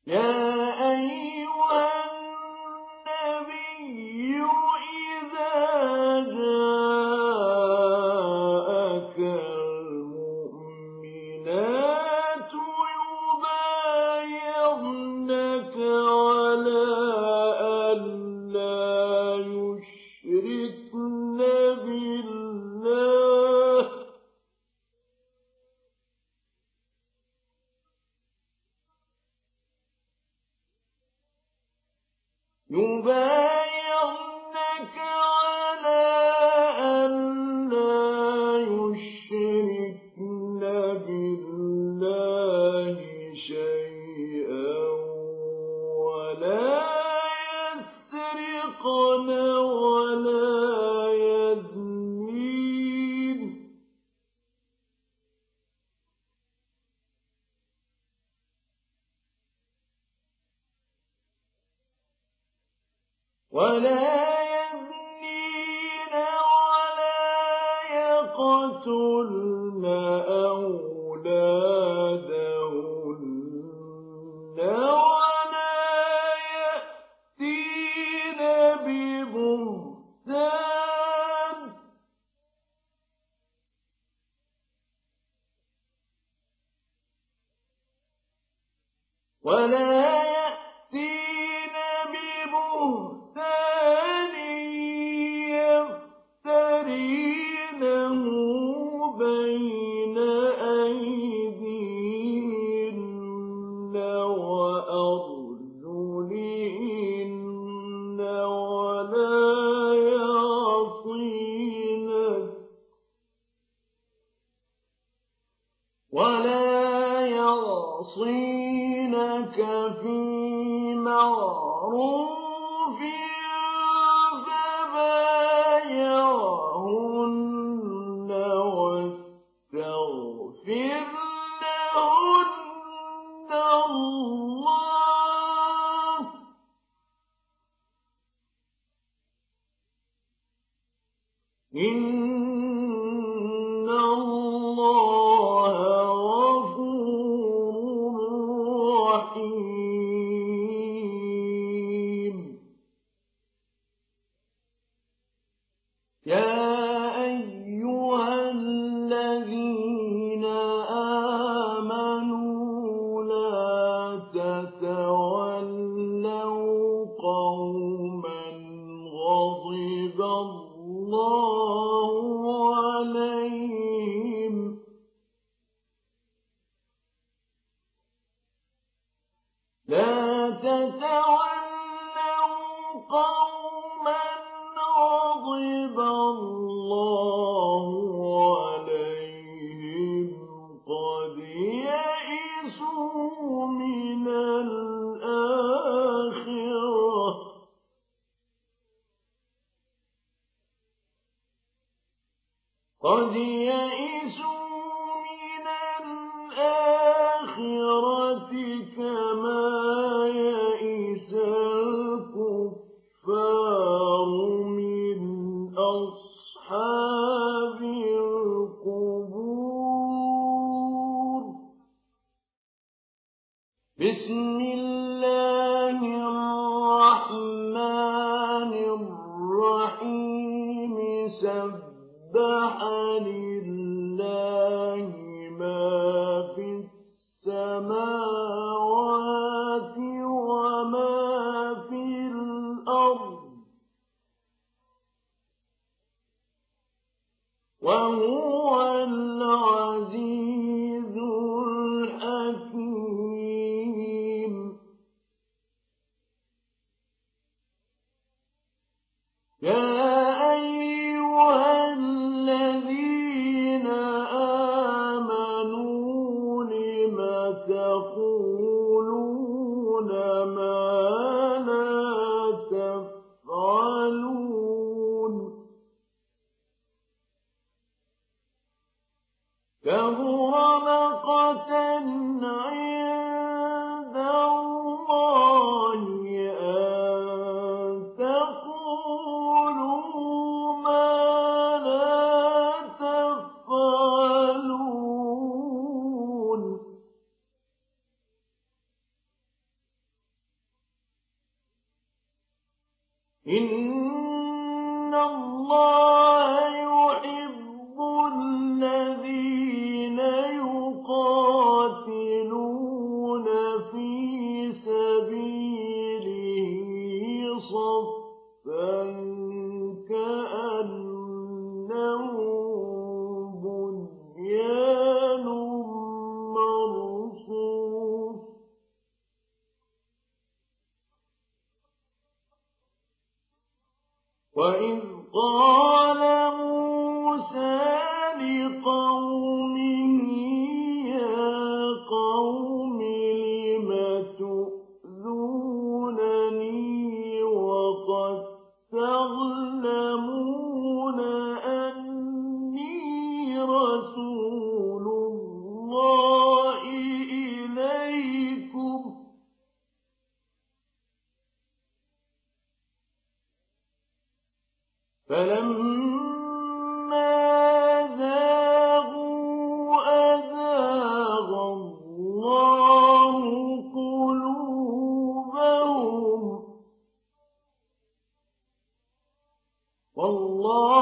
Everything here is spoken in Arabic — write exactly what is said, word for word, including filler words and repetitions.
يا أيها النبي إذا جاءك المؤمنات يبايعنك على أن لا يشركن بالله يبايعنك على أن لا يشركن بالله شيئا ولا يسرقن ولا يزنين ولا يزنين ولا يقتلن أولادهن ولا يأتين ببهتان ولا يأتين ببهتان يفترينه بين أيديهن وأرجلهن ولا يعصينك ولا يعصينك في معروف فبايعهن واستغفر لهن الله إن الله غفور رحيم يا أيها الذين آمنوا لا تتولوا قوما غضب الله عليهم لا تتولوا قوما غضب الله عليهم قد يئسوا من الآخرة قد يئسوا من الآخرة كما يئس الكفار من أصحاب القبور بسم الله الرحمن الرحيم سبح لله ما في السماوات وما في الأرض وهو العزيز الحكيم إن الله يحب الذين يقاتلون في سبيله صفا كأنهم بنيان مرصوص وإذ قال موسى لقومه يا قوم لم تؤذونني وقد تعلمون أني رسول الله إليكم فلما زاغوا أزاغ الله قلوبهم والله